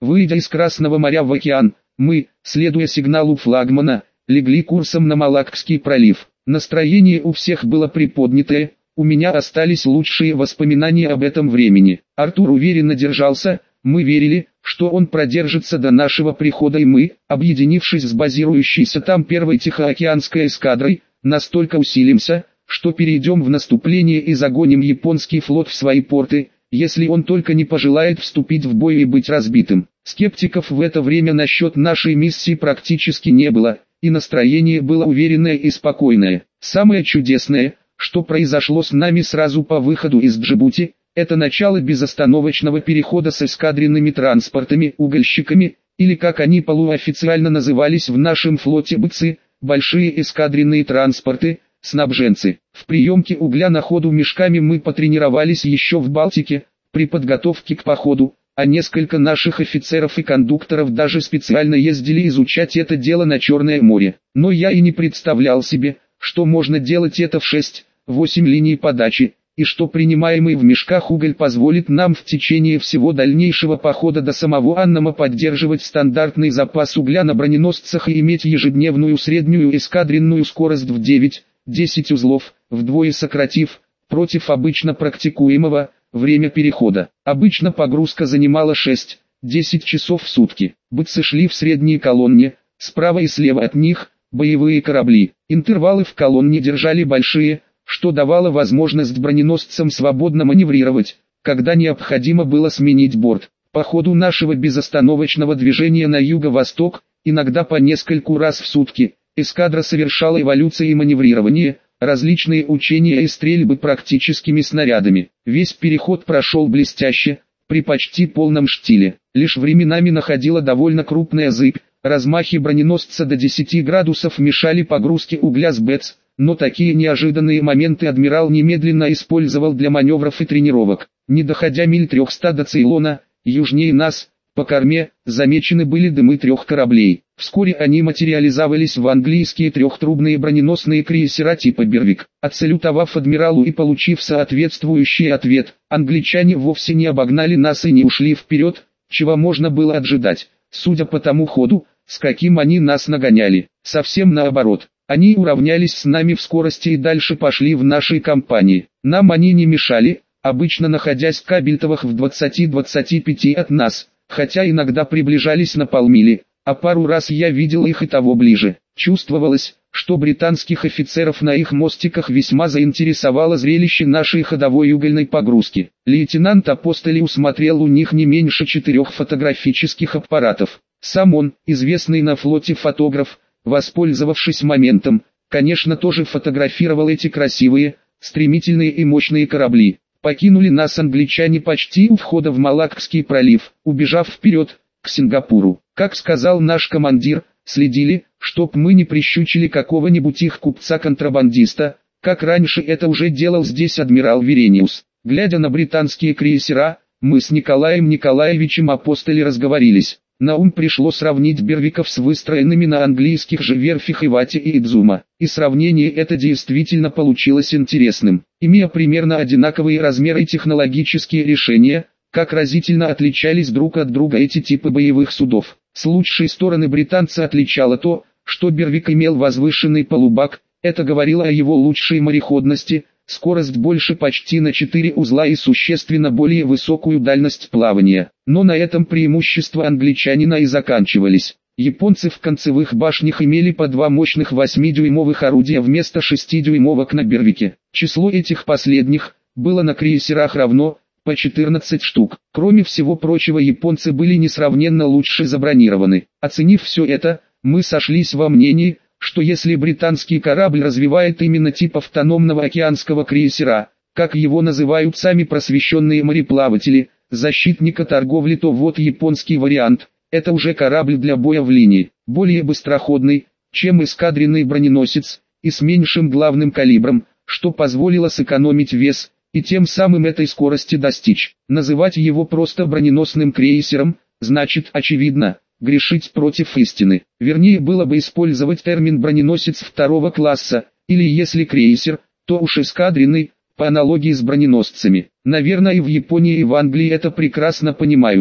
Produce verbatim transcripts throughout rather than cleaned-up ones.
Выйдя из Красного моря в океан, мы, следуя сигналу флагмана, легли курсом на Малаккский пролив. Настроение у всех было приподнятое, у меня остались лучшие воспоминания об этом времени. Артур уверенно держался, мы верили, что он продержится до нашего прихода, и мы, объединившись с базирующейся там первой Тихоокеанской эскадрой, настолько усилимся, что перейдем в наступление и загоним японский флот в свои порты, если он только не пожелает вступить в бой и быть разбитым. Скептиков в это время насчет нашей миссии практически не было, и настроение было уверенное и спокойное. Самое чудесное, что произошло с нами сразу по выходу из Джибути, это начало безостановочного перехода с эскадренными транспортами, угольщиками, или как они полуофициально назывались в нашем флоте БЦ, большие эскадренные транспорты, снабженцы. В приемке угля на ходу мешками мы потренировались еще в Балтике, при подготовке к походу, а несколько наших офицеров и кондукторов даже специально ездили изучать это дело на Черное море. Но я и не представлял себе, что можно делать это в шесть-восемь линий подачи, и что принимаемый в мешках уголь позволит нам в течение всего дальнейшего похода до самого Аннама поддерживать стандартный запас угля на броненосцах и иметь ежедневную среднюю эскадренную скорость в девять-десять узлов, вдвое сократив, против обычно практикуемого, время перехода. Обычно погрузка занимала шесть-десять часов в сутки. Быцы шли в средней колонне, справа и слева от них – боевые корабли. Интервалы в колонне держали большие, что давало возможность броненосцам свободно маневрировать, когда необходимо было сменить борт. По ходу нашего безостановочного движения на юго-восток, иногда по нескольку раз в сутки, эскадра совершала эволюции и маневрирование, различные учения и стрельбы практическими снарядами. Весь переход прошел блестяще, при почти полном штиле. Лишь временами находила довольно крупная зыбь, размахи броненосца до десяти градусов мешали погрузке угля с БЭЦ, но такие неожиданные моменты адмирал немедленно использовал для маневров и тренировок. Не доходя миль трехсот до Цейлона, южнее нас, по корме, замечены были дымы трех кораблей. Вскоре они материализовались в английские трехтрубные броненосные крейсера типа Бервик. Отсалютовав адмиралу и получив соответствующий ответ, англичане вовсе не обогнали нас и не ушли вперед, чего можно было ожидать, судя по тому ходу, с каким они нас нагоняли. Совсем наоборот. Они уравнялись с нами в скорости и дальше пошли в нашей компании. Нам они не мешали, обычно находясь в кабельтовых в двадцати-двадцати пяти от нас, хотя иногда приближались на полмили, а пару раз я видел их и того ближе. Чувствовалось, что британских офицеров на их мостиках весьма заинтересовало зрелище нашей ходовой угольной погрузки. Лейтенант Апостолий усмотрел у них не меньше четырех фотографических аппаратов. Сам он, известный на флоте фотограф, воспользовавшись моментом, конечно тоже фотографировал эти красивые, стремительные и мощные корабли. Покинули нас англичане почти у входа в Малаккский пролив, убежав вперед, к Сингапуру. Как сказал наш командир, следили, чтоб мы не прищучили какого-нибудь их купца-контрабандиста, как раньше это уже делал здесь адмирал Верениус. Глядя на британские крейсера, мы с Николаем Николаевичем Апостолей разговорились. На ум пришло сравнить Бервиков с выстроенными на английских же верфях Ивати и Идзума, и сравнение это действительно получилось интересным. Имея примерно одинаковые размеры и технологические решения, как разительно отличались друг от друга эти типы боевых судов. С лучшей стороны британца отличало то, что Бервик имел возвышенный полубак, это говорило о его лучшей мореходности, скорость больше почти на четыре узла и существенно более высокую дальность плавания. Но на этом преимущества англичанина и заканчивались. Японцы в концевых башнях имели по два мощных восьмидюймовых орудия вместо шестидюймовок на Бервике. Число этих последних было на крейсерах равно по четырнадцать штук. Кроме всего прочего, японцы были несравненно лучше забронированы. Оценив все это, мы сошлись во мнении, что если британский корабль развивает именно тип автономного океанского крейсера, как его называют сами просвещенные мореплаватели, защитника торговли, то вот японский вариант, это уже корабль для боя в линии, более быстроходный, чем эскадренный броненосец, и с меньшим главным калибром, что позволило сэкономить вес, и тем самым этой скорости достичь. Называть его просто броненосным крейсером, значит, очевидно, грешить против истины. Вернее было бы использовать термин броненосец второго класса, или если крейсер, то уж эскадренный, по аналогии с броненосцами. Наверное, и в Японии, и в Англии это прекрасно понимают.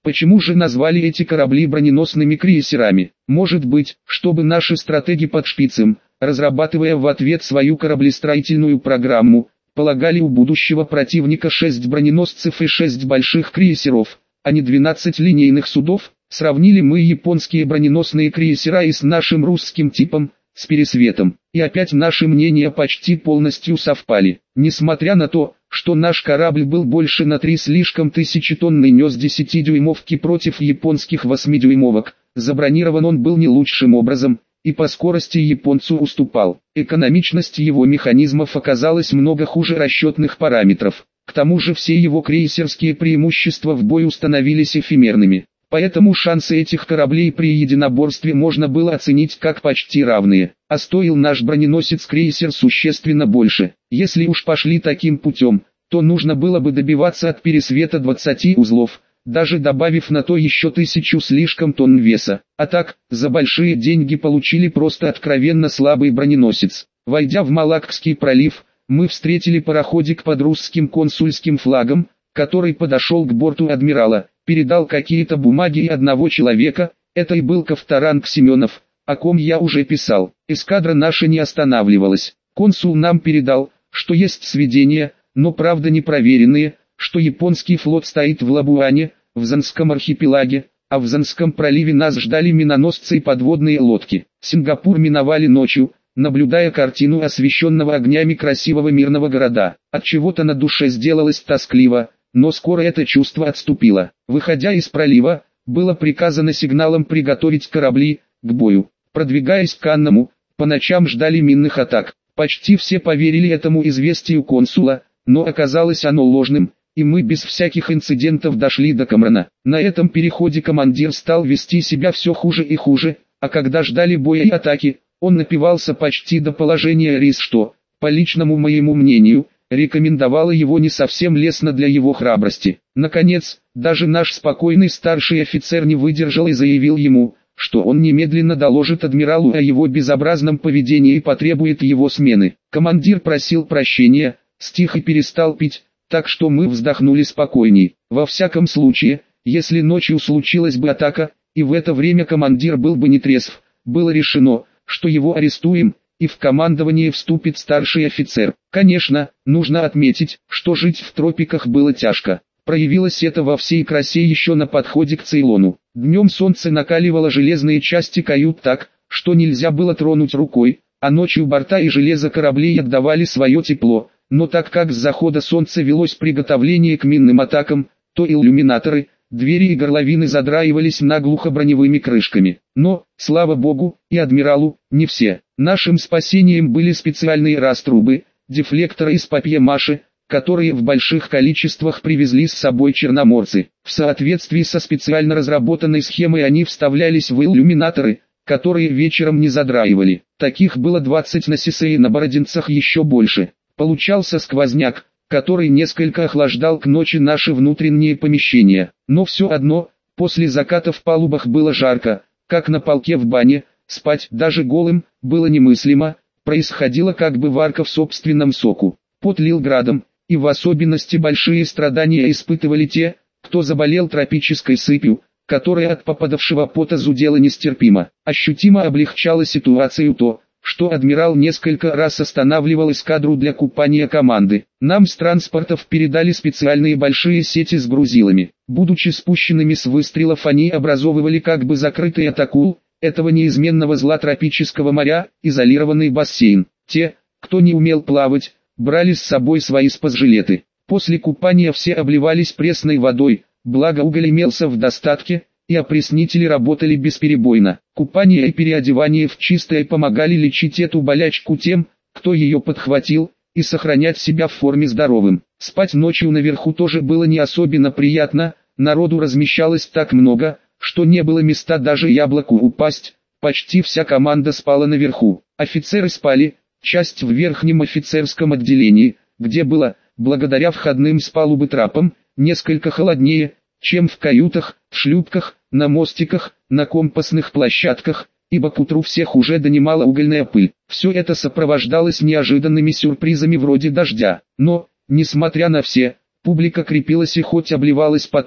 Почему же назвали эти корабли броненосными крейсерами? Может быть, чтобы наши стратеги под шпицем, разрабатывая в ответ свою кораблестроительную программу, полагали у будущего противника шесть броненосцев и шесть больших крейсеров, а не двенадцать линейных судов? Сравнили мы японские броненосные крейсера и с нашим русским типом, с Пересветом, и опять наши мнения почти полностью совпали. Несмотря на то, что наш корабль был больше на три слишком тысячетонный, нес десятидюймовки против японских восьмидюймовок, забронирован он был не лучшим образом, и по скорости японцу уступал. Экономичность его механизмов оказалась много хуже расчетных параметров. К тому же все его крейсерские преимущества в бою становились эфемерными. Поэтому шансы этих кораблей при единоборстве можно было оценить как почти равные, а стоил наш броненосец-крейсер существенно больше. Если уж пошли таким путем, то нужно было бы добиваться от Пересвета двадцати узлов, даже добавив на то еще тысячу слишком тонн веса. А так, за большие деньги получили просто откровенно слабый броненосец. Войдя в Малаккский пролив, мы встретили пароходик под русским консульским флагом, который подошел к борту адмирала, передал какие-то бумаги и одного человека, это и был Ковторанг Семенов, о ком я уже писал. Эскадра наша не останавливалась. Консул нам передал, что есть сведения, но правда непроверенные, что японский флот стоит в Лабуане, в Занском архипелаге, а в Занском проливе нас ждали миноносцы и подводные лодки. Сингапур миновали ночью, наблюдая картину освещенного огнями красивого мирного города. От чего-то на душе сделалось тоскливо, но скоро это чувство отступило. Выходя из пролива, было приказано сигналом приготовить корабли к бою. Продвигаясь к Анному, по ночам ждали минных атак. Почти все поверили этому известию консула, но оказалось оно ложным, и мы без всяких инцидентов дошли до Камрана. На этом переходе командир стал вести себя все хуже и хуже, а когда ждали боя и атаки, он напивался почти до положения рис, что, по личному моему мнению, рекомендовало его не совсем лестно для его храбрости. Наконец, даже наш спокойный старший офицер не выдержал и заявил ему, что он немедленно доложит адмиралу о его безобразном поведении и потребует его смены. Командир просил прощения, стих и перестал пить, так что мы вздохнули спокойней. Во всяком случае, если ночью случилась бы атака, и в это время командир был бы не трезв, было решено, что его арестуем, и в командование вступит старший офицер. Конечно, нужно отметить, что жить в тропиках было тяжко. Проявилось это во всей красе еще на подходе к Цейлону. Днем солнце накаливало железные части кают так, что нельзя было тронуть рукой, а ночью борта и железо кораблей отдавали свое тепло. Но так как с захода солнца велось приготовление к минным атакам, то иллюминаторы, двери и горловины задраивались наглухо броневыми крышками. Но, слава богу, и адмиралу, не все. Нашим спасением были специальные раструбы, дефлекторы из папье-маше, которые в больших количествах привезли с собой черноморцы. В соответствии со специально разработанной схемой они вставлялись в иллюминаторы, которые вечером не задраивали. Таких было двадцать на Сисее, на Бородинцах еще больше. Получался сквозняк, который несколько охлаждал к ночи наши внутренние помещения. Но все одно, после заката в палубах было жарко, как на полке в бане, спать даже голым было немыслимо, происходило как бы варка в собственном соку. Пот лил градом, и в особенности большие страдания испытывали те, кто заболел тропической сыпью, которая от попадавшего пота зудела нестерпимо. Ощутимо облегчало ситуацию то, что адмирал несколько раз останавливал эскадру для купания команды. Нам с транспортов передали специальные большие сети с грузилами. Будучи спущенными с выстрелов, они образовывали как бы закрытый от акул, этого неизменного зла тропического моря, изолированный бассейн. Те, кто не умел плавать, брали с собой свои спасжилеты. После купания все обливались пресной водой, благо уголь имелся в достатке, и опреснители работали бесперебойно. Купание и переодевание в чистое помогали лечить эту болячку тем, кто ее подхватил, и сохранять себя в форме здоровым. Спать ночью наверху тоже было не особенно приятно, народу размещалось так много, что не было места даже яблоку упасть, почти вся команда спала наверху. Офицеры спали, часть в верхнем офицерском отделении, где было, благодаря входным с палубы трапам, несколько холоднее, чем в каютах, в шлюпках, на мостиках, на компасных площадках, ибо к утру всех уже донимала угольная пыль. Все это сопровождалось неожиданными сюрпризами вроде дождя. Но, несмотря на все, публика крепилась и хоть обливалась потом,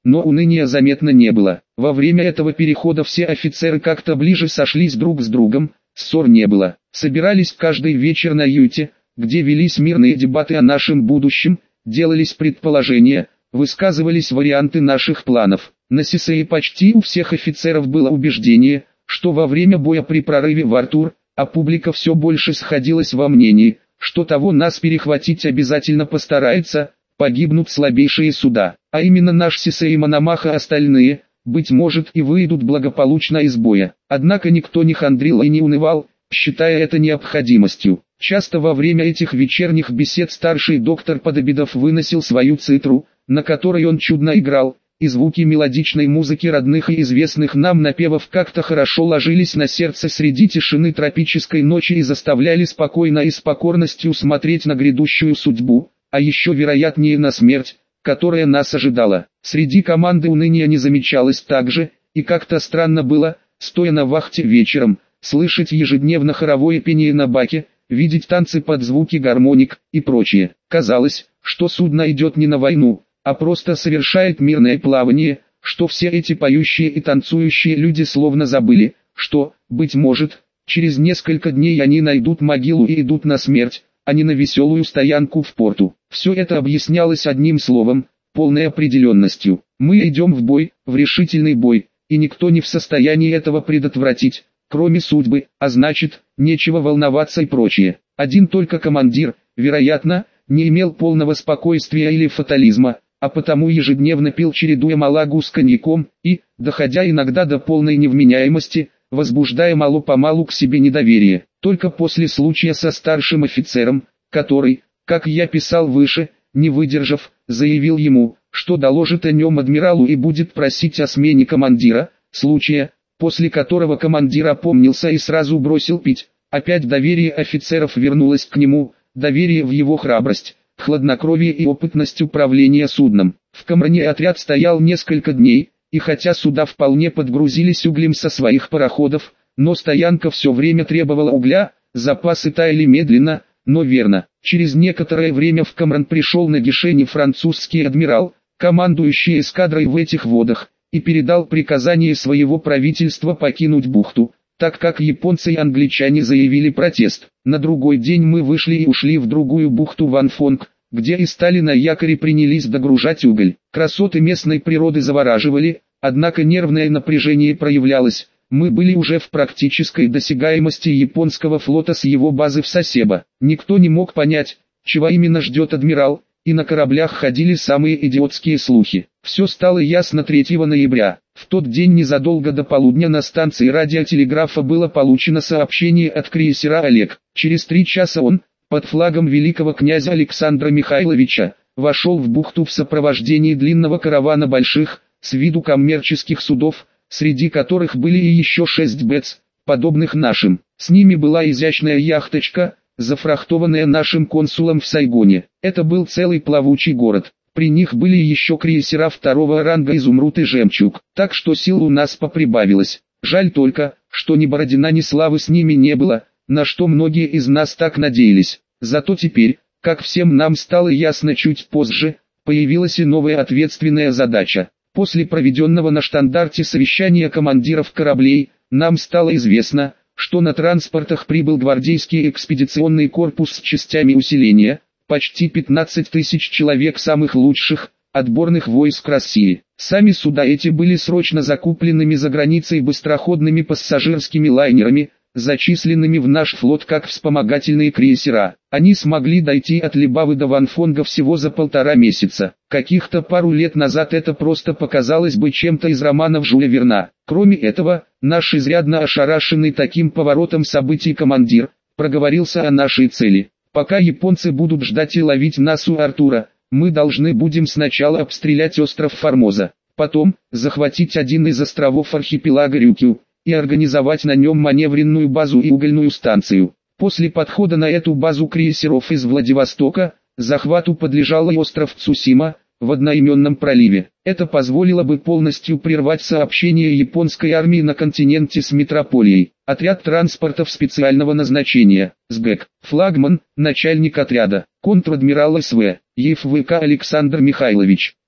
но уныния заметно не было. Во время этого перехода все офицеры как-то ближе сошлись друг с другом, ссор не было. Собирались каждый вечер на юте, где велись мирные дебаты о нашем будущем, делались предположения, высказывались варианты наших планов. На Сисее почти у всех офицеров было убеждение, что во время боя при прорыве в Артур, а публика все больше сходилась во мнении, что того нас перехватить обязательно постарается, погибнут слабейшие суда, а именно наш Сисей и Мономаха, остальные, быть может, и выйдут благополучно из боя. Однако никто не хандрил и не унывал, считая это необходимостью. Часто во время этих вечерних бесед старший доктор Подобедов выносил свою цитру, на которой он чудно играл, и звуки мелодичной музыки родных и известных нам напевов как-то хорошо ложились на сердце среди тишины тропической ночи и заставляли спокойно и с покорностью смотреть на грядущую судьбу, а еще вероятнее на смерть, которая нас ожидала. Среди команды уныния не замечалось также, и как-то странно было, стоя на вахте вечером, слышать ежедневно хоровое пение на баке, видеть танцы под звуки гармоник и прочее. Казалось, что судно идет не на войну, а просто совершает мирное плавание, что все эти поющие и танцующие люди словно забыли, что, быть может, через несколько дней они найдут могилу и идут на смерть, а не на веселую стоянку в порту. Все это объяснялось одним словом, полной определенностью. Мы идем в бой, в решительный бой, и никто не в состоянии этого предотвратить, кроме судьбы, а значит, нечего волноваться и прочее. Один только командир, вероятно, не имел полного спокойствия или фатализма, а потому ежедневно пил, чередуя малагу с коньяком, и, доходя иногда до полной невменяемости, возбуждая мало-помалу к себе недоверие. Только после случая со старшим офицером, который, как я писал выше, не выдержав, заявил ему, что доложит о нем адмиралу и будет просить о смене командира, случая, после которого командир опомнился и сразу бросил пить. Опять доверие офицеров вернулось к нему, доверие в его храбрость, хладнокровие и опытность управления судном. В Камране отряд стоял несколько дней, и хотя суда вполне подгрузились углем со своих пароходов, но стоянка все время требовала угля, запасы таяли медленно, но верно. Через некоторое время в Камран пришел на Гишени французский адмирал, командующий эскадрой в этих водах, и передал приказание своего правительства покинуть бухту, так как японцы и англичане заявили протест. На другой день мы вышли и ушли в другую бухту Ванфонг, где и стали на якоре принялись догружать уголь. Красоты местной природы завораживали, однако нервное напряжение проявлялось. Мы были уже в практической досягаемости японского флота с его базы в Сасебо. Никто не мог понять, чего именно ждет адмирал, и на кораблях ходили самые идиотские слухи. Все стало ясно третьего ноября. В тот день незадолго до полудня на станции радиотелеграфа было получено сообщение от крейсера «Олег». Через три часа он, под флагом великого князя Александра Михайловича, вошел в бухту в сопровождении длинного каравана больших, с виду коммерческих судов, среди которых были и еще шесть бец, подобных нашим. С ними была изящная яхточка, зафрахтованная нашим консулом в Сайгоне. Это был целый плавучий город. При них были еще крейсера второго ранга «Изумруд» и «Жемчуг», так что сил у нас поприбавилось. Жаль только, что ни Бородина, ни славы с ними не было, на что многие из нас так надеялись. Зато теперь, как всем нам стало ясно чуть позже, появилась и новая ответственная задача. После проведенного на штандарте совещания командиров кораблей, нам стало известно, что на транспортах прибыл гвардейский экспедиционный корпус с частями усиления, почти пятнадцать тысяч человек самых лучших, отборных войск России. Сами суда эти были срочно закупленными за границей быстроходными пассажирскими лайнерами, зачисленными в наш флот как вспомогательные крейсера. Они смогли дойти от Либавы до Ванфонга всего за полтора месяца. Каких-то пару лет назад это просто показалось бы чем-то из романов Жюля Верна. Кроме этого, наш изрядно ошарашенный таким поворотом событий командир, проговорился о нашей цели. Пока японцы будут ждать и ловить нас у Артура, мы должны будем сначала обстрелять остров Формоза, потом захватить один из островов архипелага Рюкю и организовать на нем маневренную базу и угольную станцию. После подхода на эту базу крейсеров из Владивостока, захвату подлежал и остров Цусима, в одноименном проливе. Это позволило бы полностью прервать сообщение японской армии на континенте с метрополией. Отряд транспортов специального назначения, СГЭК, флагман, начальник отряда, контр-адмирал СВ, ЕФВК Александр Михайлович,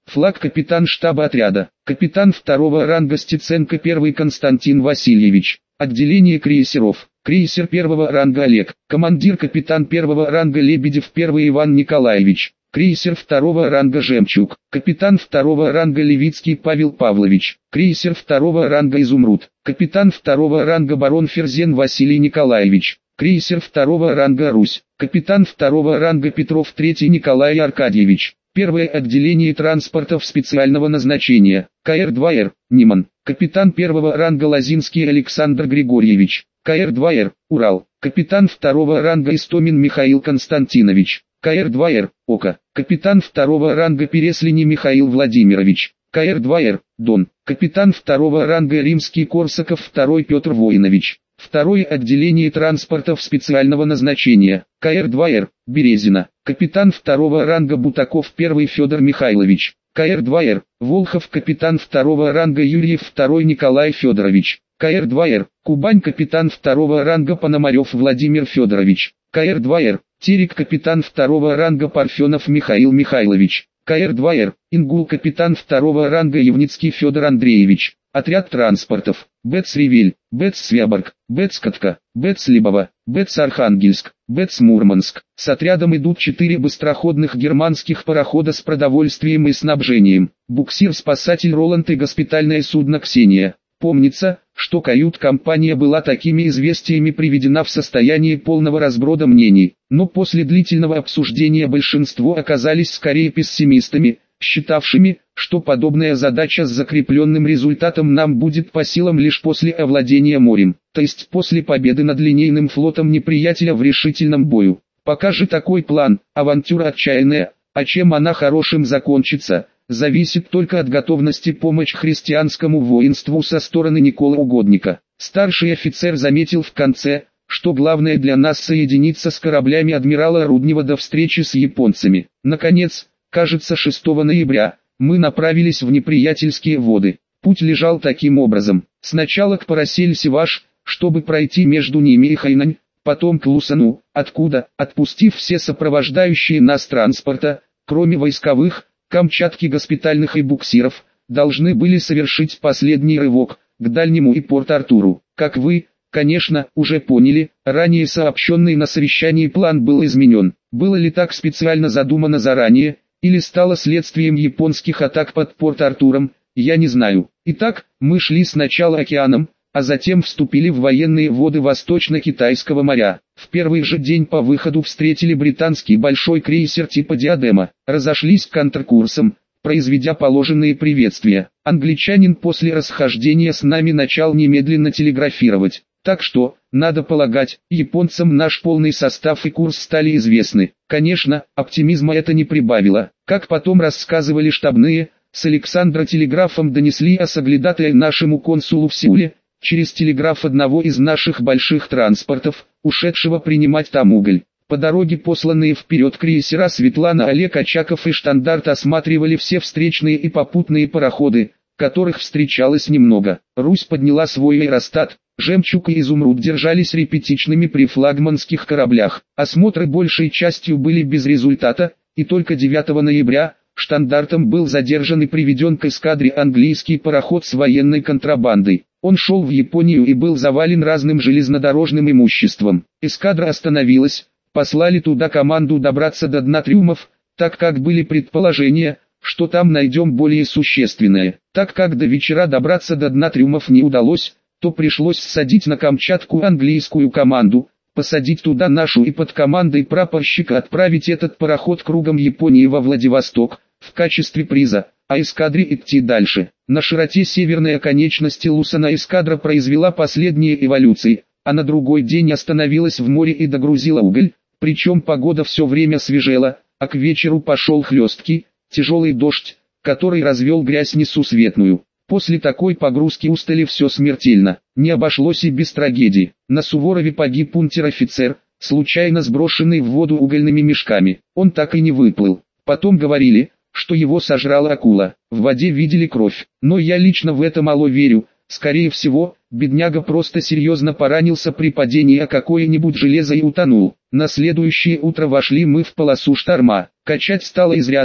Флаг капитан штаба отряда. Капитан второго ранга Стеценко первый Константин Васильевич. Отделение крейсеров. Крейсер первого ранга Олег. Командир капитан первого ранга Лебедев первый Иван Николаевич. Крейсер второго ранга Жемчуг. Капитан второго ранга Левицкий Павел Павлович. Крейсер второго ранга Изумруд. Капитан второго ранга барон Ферзен Василий Николаевич. Крейсер второго ранга Русь. Капитан второго ранга Петров третий Николай Аркадьевич. Первое отделение транспортов специального назначения. ка эр два эр, Неман. Капитан первого ранга Лозинский Александр Григорьевич. ка эр два эр, Урал. Капитан второго ранга Истомин Михаил Константинович. ка эр два эр, Ока. Капитан второго ранга Переслини Михаил Владимирович. ка эр два эр, Дон. Капитан второго ранга Римский Корсаков второй Петр Воинович. Второе отделение транспортов специального назначения. ка эр два эр, Березина. Капитан второго ранга Бутаков первый Федор Михайлович. ка эр два эр, Волхов. Капитан второго ранга Юрьев второй Николай Федорович. ка эр два эр, Кубань. Капитан второго ранга Пономарев Владимир Федорович. ка эр два эр, Терек. Капитан второго ранга Парфенов Михаил Михайлович. ка эр два эр, Ингул. Капитан второго ранга Евницкий Федор Андреевич. Отряд транспортов. Бэц-Ревель, Бэц-Свяборг, Бэц-Катка, Бэц-Либово, Бэц-Архангельск, Бэц-Мурманск. С отрядом идут четыре быстроходных германских парохода с продовольствием и снабжением. Буксир-спасатель Роланд и госпитальное судно Ксения. Помнится, что кают-компания была такими известиями приведена в состояние полного разброда мнений, но после длительного обсуждения большинство оказались скорее пессимистами, считавшими, что подобная задача с закрепленным результатом нам будет по силам лишь после овладения морем, то есть после победы над линейным флотом неприятеля в решительном бою. Пока же такой план, авантюра отчаянная, а чем она хорошим закончится, зависит только от готовности помочь христианскому воинству со стороны Николы Угодника. Старший офицер заметил в конце, что главное для нас соединиться с кораблями адмирала Руднева до встречи с японцами. Наконец, кажется, шестого ноября, мы направились в неприятельские воды. Путь лежал таким образом: сначала к Парасель-Севаш, чтобы пройти между ними и Хайнань, потом к Лусану, откуда, отпустив все сопровождающие нас транспорта, кроме войсковых, Камчатки госпитальных и буксиров, должны были совершить последний рывок, к Дальнему и Порт-Артуру. Как вы, конечно, уже поняли, ранее сообщенный на совещании план был изменен. Было ли так специально задумано заранее, или стало следствием японских атак под Порт-Артуром, я не знаю. Итак, мы шли сначала океаном, а затем вступили в военные воды Восточно-Китайского моря. В первый же день по выходу встретили британский большой крейсер типа «Диадема», разошлись контркурсом, произведя положенные приветствия. Англичанин после расхождения с нами начал немедленно телеграфировать. Так что, надо полагать, японцам наш полный состав и курс стали известны. Конечно, оптимизма это не прибавило. Как потом рассказывали штабные, с Александра телеграфом донесли о соглядатае нашему консулу в Сеуле, через телеграф одного из наших больших транспортов, ушедшего принимать там уголь. По дороге посланные вперед крейсера Светлана, Олег Очаков и Штандарт осматривали все встречные и попутные пароходы, которых встречалось немного. Русь подняла свой аэростат, Жемчуг и Изумруд держались репетичными при флагманских кораблях. Осмотры большей частью были без результата, и только девятого ноября, Штандартом был задержан и приведен к эскадре английский пароход с военной контрабандой. Он шел в Японию и был завален разным железнодорожным имуществом. Эскадра остановилась, послали туда команду добраться до дна трюмов, так как были предположения, что там найдем более существенное. Так как до вечера добраться до дна трюмов не удалось, то пришлось ссадить на Камчатку английскую команду, посадить туда нашу и под командой прапорщика отправить этот пароход кругом Японии во Владивосток, в качестве приза, а эскадре идти дальше. На широте северной оконечности Лусана эскадра произвела последние эволюции, а на другой день остановилась в море и догрузила уголь, причем погода все время свежела, а к вечеру пошел хлесткий, тяжелый дождь, который развел грязь несусветную. После такой погрузки устали все смертельно, не обошлось и без трагедии. На Суворове погиб унтер-офицер, случайно сброшенный в воду угольными мешками. Он так и не выплыл. Потом говорили, что его сожрала акула. В воде видели кровь, но я лично в это мало верю. Скорее всего, бедняга просто серьезно поранился при падении о какое-нибудь железо и утонул. На следующее утро вошли мы в полосу шторма. Качать стало изрядно,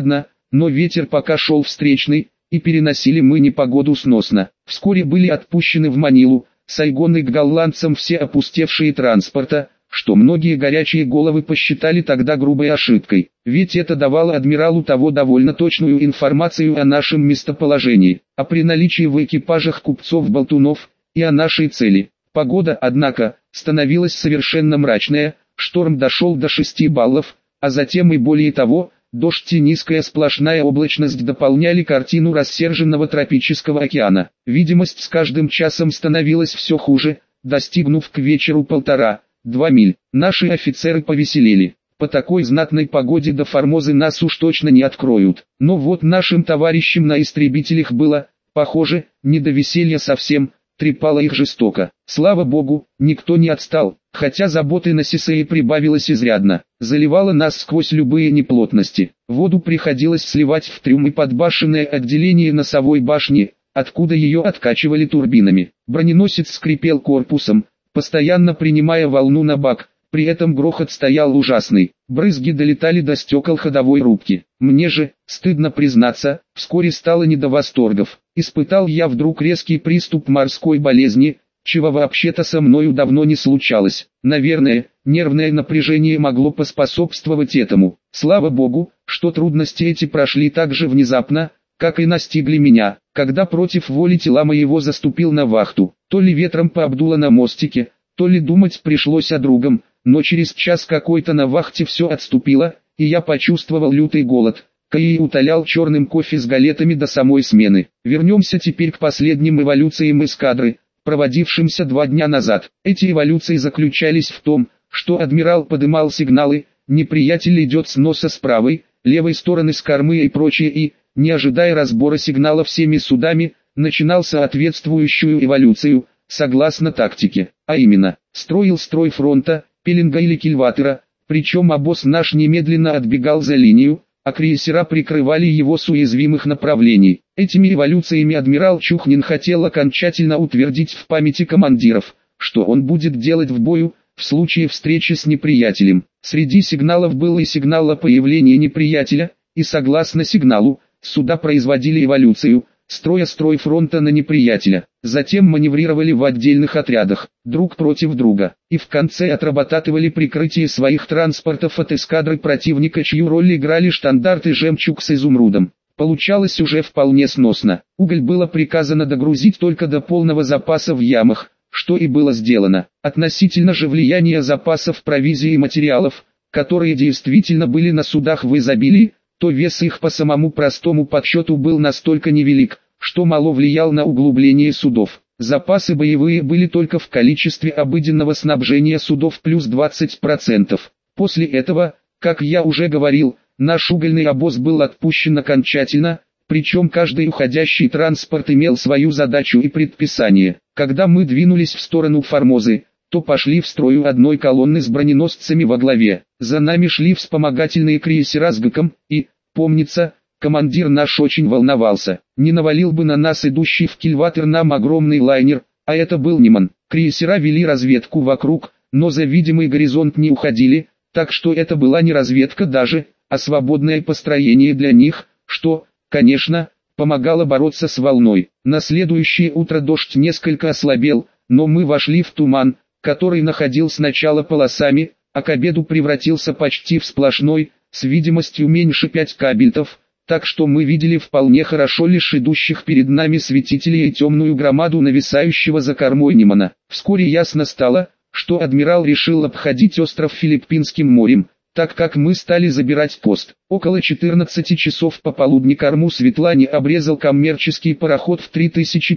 но ветер пока шел встречный, и переносили мы непогоду сносно. Вскоре были отпущены в Манилу, Сайгон и к голландцам все опустевшие транспорта, что многие горячие головы посчитали тогда грубой ошибкой, ведь это давало адмиралу того довольно точную информацию о нашем местоположении, а при наличии в экипажах купцов-болтунов, и о нашей цели. Погода, однако, становилась совершенно мрачная, шторм дошел до шести баллов, а затем и более того, дождь и низкая сплошная облачность дополняли картину рассерженного тропического океана. Видимость с каждым часом становилась все хуже, достигнув к вечеру полтора-два миль. Наши офицеры повеселели. По такой знатной погоде до Формозы нас уж точно не откроют. Но вот нашим товарищам на истребителях было, похоже, не до веселья совсем, трепало их жестоко. Слава богу, никто не отстал, хотя заботы на Сисее прибавилось изрядно. Заливало нас сквозь любые неплотности. Воду приходилось сливать в трюм и подбашенное отделение носовой башни, откуда ее откачивали турбинами. Броненосец скрипел корпусом, постоянно принимая волну на бак, при этом грохот стоял ужасный. Брызги долетали до стекол ходовой рубки. Мне же, стыдно признаться, вскоре стало не до восторгов. Испытал я вдруг резкий приступ морской болезни, чего вообще-то со мною давно не случалось. Наверное, нервное напряжение могло поспособствовать этому. Слава богу, что трудности эти прошли так же внезапно, как и настигли меня, когда против воли тела моего заступил на вахту. То ли ветром пообдуло на мостике, то ли думать пришлось о другом, но через час какой-то на вахте все отступило, и я почувствовал лютый голод, кои утолял черным кофе с галетами до самой смены. Вернемся теперь к последним эволюциям эскадры, проводившимся два дня назад. Эти эволюции заключались в том, что адмирал подымал сигналы, неприятель идет с носа с правой, левой стороны с кормы и прочее и, не ожидая разбора сигнала всеми судами, начинал соответствующую эволюцию, согласно тактике, а именно, строил строй фронта, пеленга или кильватера, причем обоз наш немедленно отбегал за линию, а крейсера прикрывали его с уязвимых направлений. Этими эволюциями адмирал Чухнин хотел окончательно утвердить в памяти командиров, что он будет делать в бою, в случае встречи с неприятелем. Среди сигналов был и сигнал о появлении неприятеля, и согласно сигналу, суда производили эволюцию, строя строй фронта на неприятеля, затем маневрировали в отдельных отрядах, друг против друга, и в конце отрабатывали прикрытие своих транспортов от эскадры противника, чью роль играли штандарты «Жемчуг» с изумрудом. Получалось уже вполне сносно. Уголь было приказано догрузить только до полного запаса в ямах, что и было сделано. Относительно же влияния запасов провизии и материалов, которые действительно были на судах в изобилии, то вес их по самому простому подсчету был настолько невелик, что мало влиял на углубление судов. Запасы боевые были только в количестве обыденного снабжения судов плюс двадцать процентов. После этого, как я уже говорил, наш угольный обоз был отпущен окончательно, причем каждый уходящий транспорт имел свою задачу и предписание. Когда мы двинулись в сторону Формозы, то пошли в строю одной колонны с броненосцами во главе. За нами шли вспомогательные крейсера с ГКом, и, помнится, командир наш очень волновался. Не навалил бы на нас идущий в кильватер нам огромный лайнер, а это был Неман. Крейсера вели разведку вокруг, но за видимый горизонт не уходили, так что это была не разведка даже, а свободное построение для них, что, конечно, помогало бороться с волной. На следующее утро дождь несколько ослабел, но мы вошли в туман, который находил сначала полосами, а к обеду превратился почти в сплошной, с видимостью меньше пяти кабельтов, так что мы видели вполне хорошо лишь идущих перед нами светителей и темную громаду нависающего за кормой Немана. Вскоре ясно стало, что адмирал решил обходить остров Филиппинским морем, так как мы стали забирать пост. Около четырнадцати часов пополудни корму Светлане обрезал коммерческий пароход в три тысячи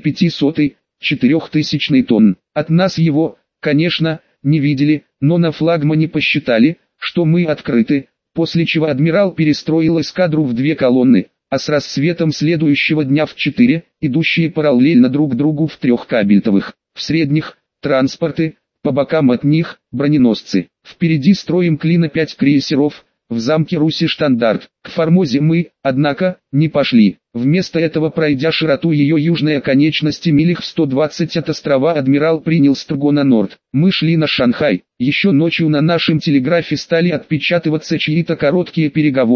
пятисот-четырехтысячный тонн. От нас его, конечно, не видели, но на флагмане посчитали, что мы открыты, после чего адмирал перестроил эскадру в две колонны, а с рассветом следующего дня в четыре, идущие параллельно друг другу в трех кабельтовых, в средних, транспорты, по бокам от них, броненосцы. Впереди строим клина пять крейсеров, в замке Руси штандарт. К Формозе мы, однако, не пошли. Вместо этого, пройдя широту ее южной оконечности милях в сто двадцать от острова, адмирал принял строго на норд. Мы шли на Шанхай. Еще ночью на нашем телеграфе стали отпечатываться чьи-то короткие переговоры,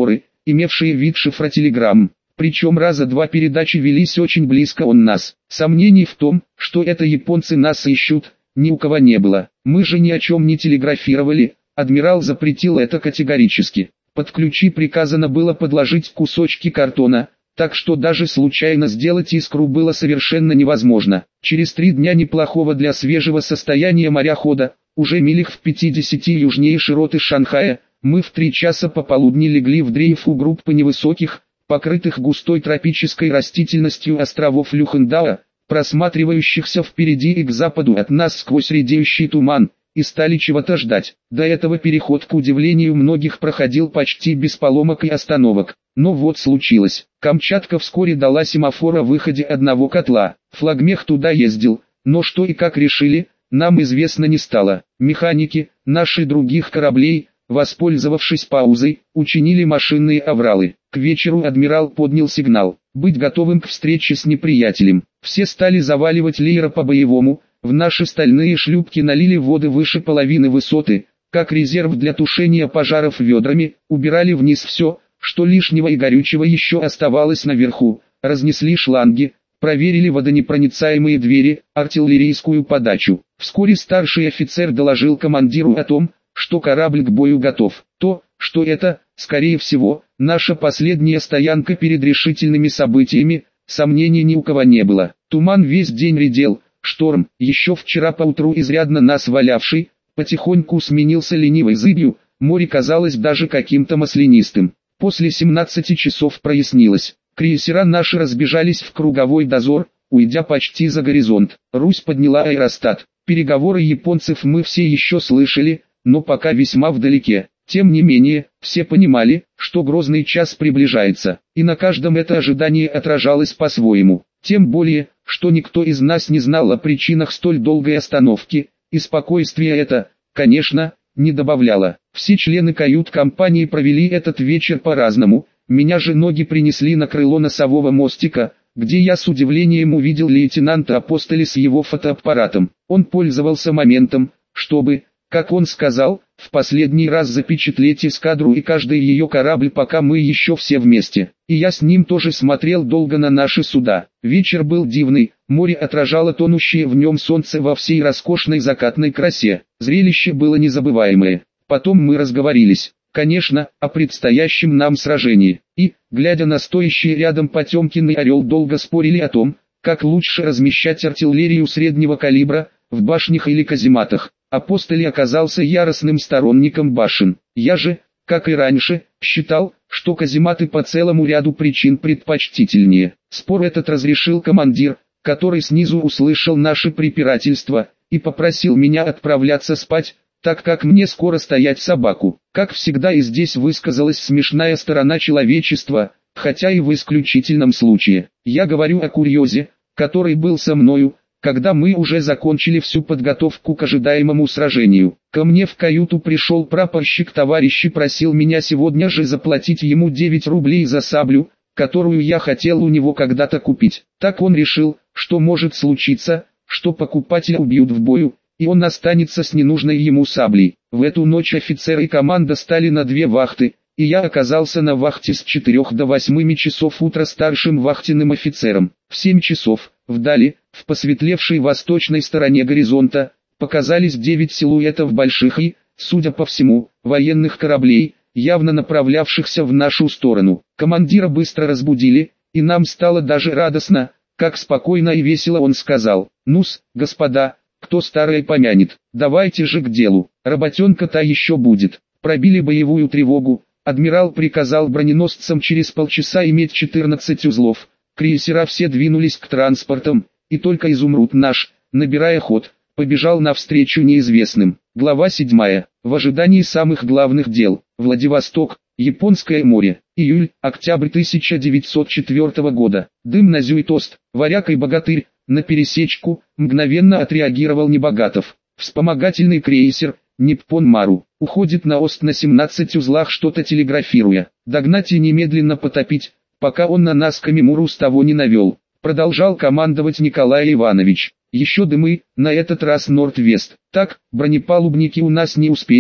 имевшие вид шифротелеграмм. Причем раза два передачи велись очень близко от нас. Сомнений в том, что это японцы нас ищут, ни у кого не было. Мы же ни о чем не телеграфировали, адмирал запретил это категорически. Под ключи приказано было подложить кусочки картона, так что даже случайно сделать искру было совершенно невозможно. Через три дня неплохого для свежего состояния моряхода, уже милях в пятидесяти южнее широты Шанхая, мы в три часа пополудни легли в дрейф у группы невысоких, покрытых густой тропической растительностью островов Люхандао, просматривающихся впереди и к западу от нас сквозь редеющий туман, и стали чего-то ждать. До этого переход, к удивлению многих, проходил почти без поломок и остановок. Но вот случилось. Камчатка вскоре дала семафор о выходе одного котла. Флагмех туда ездил, но что и как решили, нам известно не стало. Механики, наши других кораблей, воспользовавшись паузой, учинили машинные авралы. К вечеру адмирал поднял сигнал «Быть готовым к встрече с неприятелем». Все стали заваливать леера по-боевому, в наши стальные шлюпки налили воды выше половины высоты, как резерв для тушения пожаров ведрами, убирали вниз все, что лишнего и горючего еще оставалось наверху, разнесли шланги, проверили водонепроницаемые двери, артиллерийскую подачу. Вскоре старший офицер доложил командиру о том, что корабль к бою готов. То, что это, скорее всего, наша последняя стоянка перед решительными событиями, сомнений ни у кого не было. Туман весь день редел, шторм, еще вчера поутру изрядно нас валявший, потихоньку сменился ленивой зыбью, море казалось даже каким-то маслянистым. После семнадцати часов прояснилось. Крейсера наши разбежались в круговой дозор, уйдя почти за горизонт. Русь подняла аэростат. Переговоры японцев мы все еще слышали, но пока весьма вдалеке. Тем не менее, все понимали, что грозный час приближается, и на каждом это ожидание отражалось по-своему. Тем более, что никто из нас не знал о причинах столь долгой остановки, и спокойствие это, конечно, не добавляло. Все члены кают-компании провели этот вечер по-разному. Меня же ноги принесли на крыло носового мостика, где я с удивлением увидел лейтенанта Апостоли с его фотоаппаратом. Он пользовался моментом, чтобы, как он сказал, в последний раз запечатлеть эскадру и каждый ее корабль, пока мы еще все вместе. И я с ним тоже смотрел долго на наши суда. Вечер был дивный, море отражало тонущее в нем солнце во всей роскошной закатной красе. Зрелище было незабываемое. Потом мы разговорились, конечно, о предстоящем нам сражении. И, глядя на стоящий рядом Потемкин и Орел, долго спорили о том, как лучше размещать артиллерию среднего калибра, в башнях или казематах. Апостоли оказался яростным сторонником башен. Я же, как и раньше, считал, что казематы по целому ряду причин предпочтительнее. Спор этот разрешил командир, который снизу услышал наше препирательство, и попросил меня отправляться спать, так как мне скоро стоять собаку. Как всегда, и здесь высказалась смешная сторона человечества, хотя и в исключительном случае. Я говорю о курьезе, который был со мною, когда мы уже закончили всю подготовку к ожидаемому сражению. Ко мне в каюту пришел прапорщик товарищ и просил меня сегодня же заплатить ему девять рублей за саблю, которую я хотел у него когда-то купить. Так он решил, что может случиться, что покупателя убьют в бою, и он останется с ненужной ему саблей. В эту ночь офицеры и команда стали на две вахты, и я оказался на вахте с четырёх до восьми часов утра старшим вахтенным офицером. В семь часов, вдали, в посветлевшей восточной стороне горизонта, показались девять силуэтов больших и, судя по всему, военных кораблей, явно направлявшихся в нашу сторону. Командира быстро разбудили, и нам стало даже радостно, как спокойно и весело он сказал: «Ну-с, господа, кто старое помянет, давайте же к делу, работенка-то еще будет». Пробили боевую тревогу, адмирал приказал броненосцам через полчаса иметь четырнадцать узлов, крейсера все двинулись к транспортам, и только Изумруд наш, набирая ход, побежал навстречу неизвестным. Глава седьмая. В ожидании самых главных дел. Владивосток, Японское море. Июль-октябрь тысяча девятьсот четвёртого года. Дым на Зюитост, Варяг и Богатырь, на пересечку, мгновенно отреагировал Небогатов. Вспомогательный крейсер, Ниппон Мару, уходит на ост на семнадцати узлах, что-то телеграфируя. Догнать и немедленно потопить, пока он на нас Камимуру с того не навел. Продолжал командовать Николай Иванович. Еще дымы, на этот раз Норд-Вест. Так, бронепалубники у нас не успеют,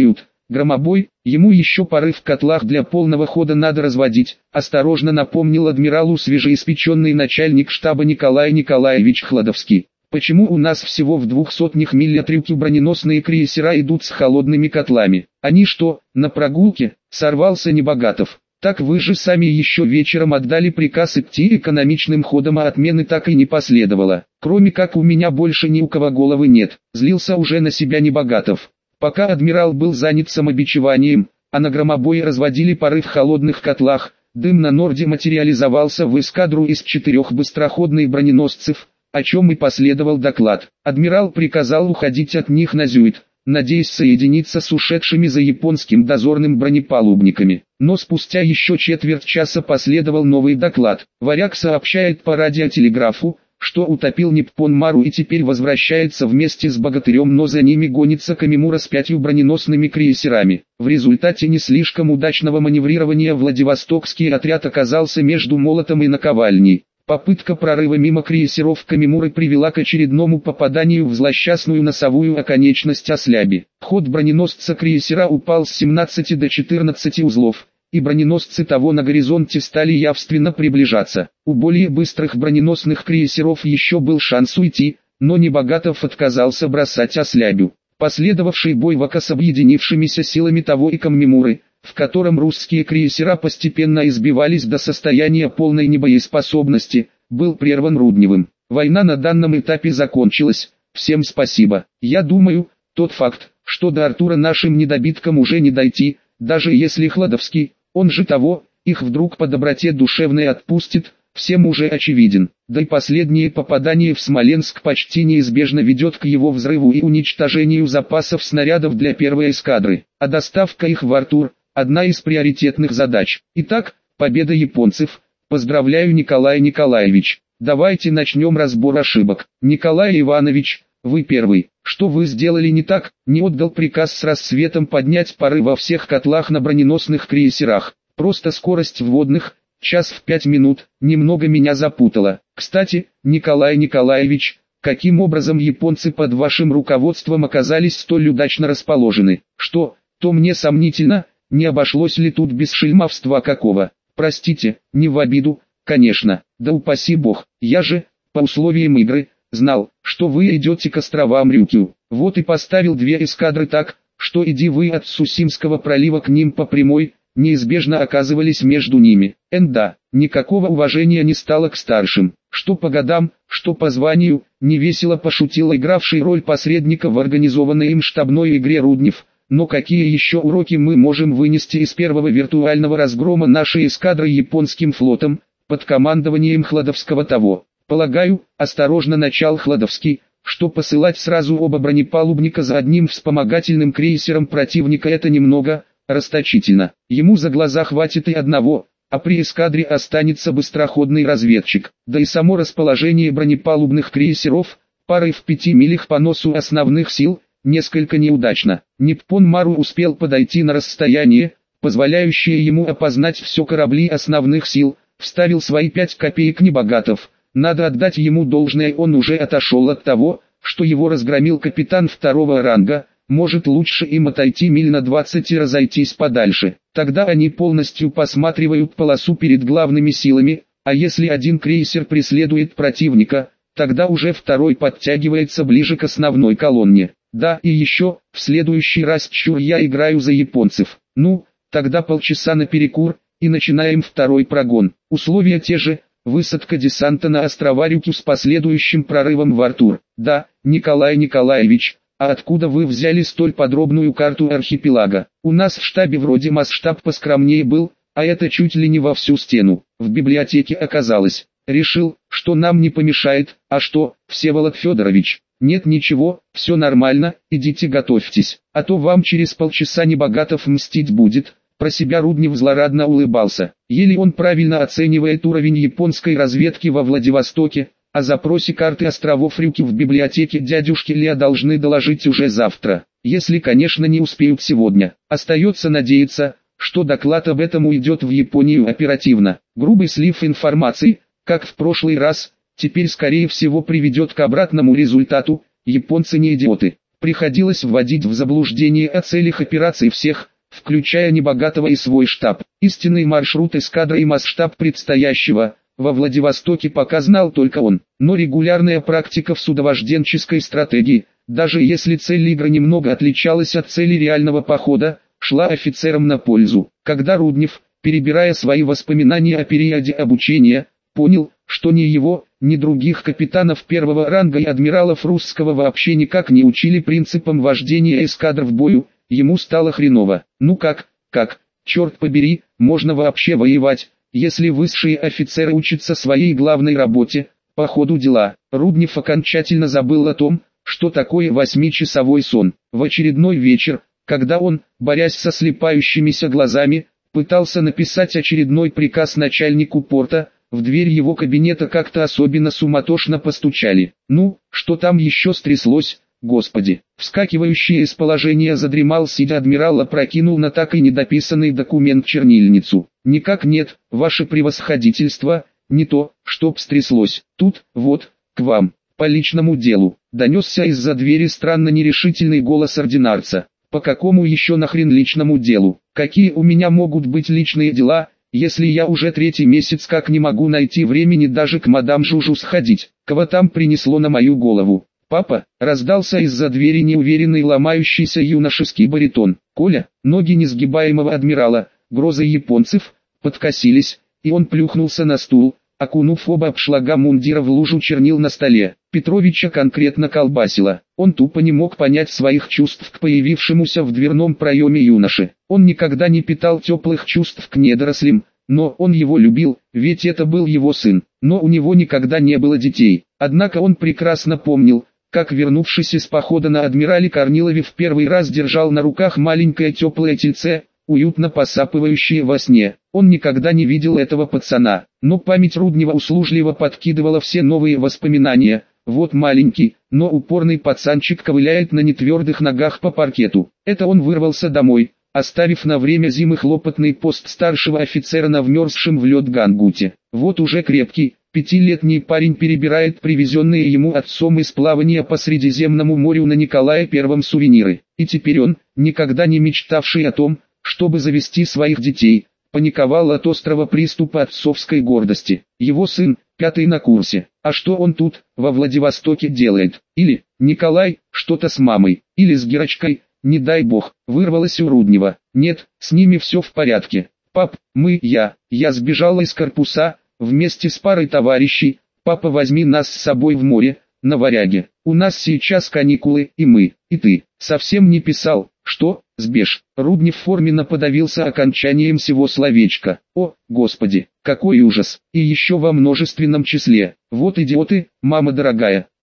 Громобой, ему еще пары в котлах для полного хода надо разводить, осторожно напомнил адмиралу свежеиспеченный начальник штаба Николай Николаевич Хладовский. Почему у нас всего в двух сотнях миль от Рюкю броненосные крейсера идут с холодными котлами? Они что, на прогулке? Сорвался Небогатов. Так вы же сами еще вечером отдали приказ идти экономичным ходом, а отмены так и не последовало. Кроме как у меня больше ни у кого головы нет, злился уже на себя Небогатов. Пока адмирал был занят самобичеванием, а на громобое разводили пары в холодных котлах, дым на Норде материализовался в эскадру из четырех быстроходных броненосцев, о чем и последовал доклад. Адмирал приказал уходить от них на Зюит, надеясь соединиться с ушедшими за японским дозорным бронепалубниками. Но спустя еще четверть часа последовал новый доклад. Варяг сообщает по радиотелеграфу, что утопил Ниппон Мару и теперь возвращается вместе с Богатырем, но за ними гонится Камимура с пятью броненосными крейсерами. В результате не слишком удачного маневрирования Владивостокский отряд оказался между молотом и наковальней. Попытка прорыва мимо крейсеров Камимуры привела к очередному попаданию в злосчастную носовую оконечность Осляби. Ход броненосца-крейсера упал с семнадцати до четырнадцати узлов, и броненосцы того на горизонте стали явственно приближаться. У более быстрых броненосных крейсеров еще был шанс уйти, но Небогатов отказался бросать Ослябю. Последовавший бой Вака с объединившимися силами того и Камимуры, в котором русские крейсера постепенно избивались до состояния полной небоеспособности, был прерван Рудневым. Война на данном этапе закончилась. Всем спасибо. Я думаю, тот факт, что до Артура нашим недобиткам уже не дойти, даже если Хладовский, он же того, их вдруг по доброте душевной отпустит, всем уже очевиден. Да и последнее попадание в Смоленск почти неизбежно ведет к его взрыву и уничтожению запасов снарядов для первой эскадры, а доставка их в Артур – одна из приоритетных задач. Итак, победа японцев. Поздравляю, Николай Николаевич. Давайте начнем разбор ошибок. Николай Иванович, вы первый. Что вы сделали не так? Не отдал приказ с рассветом поднять пары во всех котлах на броненосных крейсерах. Просто скорость вводных, час в пять минут, немного меня запутала. Кстати, Николай Николаевич, каким образом японцы под вашим руководством оказались столь удачно расположены? Что, то мне сомнительно. Не обошлось ли тут без шельмовства какого? Простите, не в обиду, конечно, да упаси бог, я же, по условиям игры, знал, что вы идете к островам Рюкю. Вот и поставил две эскадры так, что иди вы от Сусимского пролива к ним по прямой, неизбежно оказывались между ними. Энда, никакого уважения не стало к старшим, что по годам, что по званию, невесело пошутил игравший роль посредника в организованной им штабной игре Руднев. Но какие еще уроки мы можем вынести из первого виртуального разгрома нашей эскадры японским флотом, под командованием Хладовского того? Полагаю, осторожно начал Хладовский, что посылать сразу оба бронепалубника за одним вспомогательным крейсером противника это немного расточительно. Ему за глаза хватит и одного, а при эскадре останется быстроходный разведчик. Да и само расположение бронепалубных крейсеров, парой в пяти милях по носу основных сил, несколько неудачно. Ниппон Мару успел подойти на расстояние, позволяющее ему опознать все корабли основных сил, вставил свои пять копеек Небогатов. Надо отдать ему должное, он уже отошел от того, что его разгромил капитан второго ранга, может лучше им отойти миль на двадцать и разойтись подальше. Тогда они полностью посматривают полосу перед главными силами, а если один крейсер преследует противника, тогда уже второй подтягивается ближе к основной колонне. Да, и еще, в следующий раз чур я играю за японцев. Ну, тогда полчаса на перекур, и начинаем второй прогон. Условия те же, высадка десанта на острова Рюкю с последующим прорывом в Артур. Да, Николай Николаевич, а откуда вы взяли столь подробную карту архипелага? У нас в штабе вроде масштаб поскромнее был, а это чуть ли не во всю стену. В библиотеке оказалось. Решил, что нам не помешает, а что, Всеволод Федорович? Нет ничего, все нормально, идите готовьтесь, а то вам через полчаса Небогатов мстить будет. Про себя Руднев злорадно улыбался. Еле он правильно оценивает уровень японской разведки во Владивостоке, о запросе карты островов Рюкю в библиотеке дядюшки Лео должны доложить уже завтра, если конечно не успеют сегодня. Остается надеяться, что доклад об этом уйдет в Японию оперативно. Грубый слив информации, как в прошлый раз, теперь скорее всего приведет к обратному результату. Японцы не идиоты. Приходилось вводить в заблуждение о целях операции всех, включая небогатого и свой штаб. Истинный маршрут эскадры и масштаб предстоящего во Владивостоке пока знал только он. Но регулярная практика в судовожденческой стратегии, даже если цель игры немного отличалась от цели реального похода, шла офицерам на пользу. Когда Руднев, перебирая свои воспоминания о периоде обучения, понял, что ни его, ни других капитанов первого ранга и адмиралов русского вообще никак не учили принципам вождения эскадр в бою, ему стало хреново. Ну как, как, черт побери, можно вообще воевать, если высшие офицеры учатся своей главной работе, по ходу дела. Руднев окончательно забыл о том, что такое восьмичасовой сон. В очередной вечер, когда он, борясь со слепающимися глазами, пытался написать очередной приказ начальнику порта, в дверь его кабинета как-то особенно суматошно постучали. Ну, что там еще стряслось, господи. Вскакивающий из положения задремал сидя адмирал опрокинул на так и недописанный документ чернильницу. Никак нет, ваше превосходительство, не то, чтоб стряслось. Тут, вот, к вам, по личному делу, донесся из-за двери странно нерешительный голос ординарца. По какому еще нахрен личному делу? Какие у меня могут быть личные дела, если я уже третий месяц как не могу найти времени даже к мадам Жужу сходить? Кого там принесло на мою голову? Папа, раздался из-за двери неуверенный ломающийся юношеский баритон. Коля, ноги несгибаемого адмирала, грозы японцев, подкосились, и он плюхнулся на стул, окунув оба обшлага мундира в лужу чернил на столе. Петровича конкретно колбасило. Он тупо не мог понять своих чувств к появившемуся в дверном проеме юноше. Он никогда не питал теплых чувств к недорослям, но он его любил, ведь это был его сын. Но у него никогда не было детей. Однако он прекрасно помнил, как вернувшись из похода на адмирале Корнилове в первый раз держал на руках маленькое теплое тельце, уютно посапывающее во сне. Он никогда не видел этого пацана, но память Руднева услужливо подкидывала все новые воспоминания. Вот маленький, но упорный пацанчик ковыляет на нетвердых ногах по паркету. Это он вырвался домой, оставив на время зимы хлопотный пост старшего офицера на вмерзшем в лед гангуте. Вот уже крепкий, пятилетний парень перебирает привезенные ему отцом из плавания по Средиземному морю на Николая Первом сувениры. И теперь он, никогда не мечтавший о том, чтобы завести своих детей, паниковал от острого приступа отцовской гордости. Его сын, пятый на курсе. А что он тут, во Владивостоке делает? Или, Николай, что-то с мамой, или с Герочкой, не дай бог, вырвалось у Руднева. Нет, с ними все в порядке. Пап, мы, я, я сбежала из корпуса, вместе с парой товарищей, папа возьми нас с собой в море, на Варяге. У нас сейчас каникулы, и мы, и ты. Совсем не писал, что, сбеж. Руднев форменно подавился окончанием всего словечка. О, господи, какой ужас, и еще во множественном числе. Вот идиоты, мама дорогая.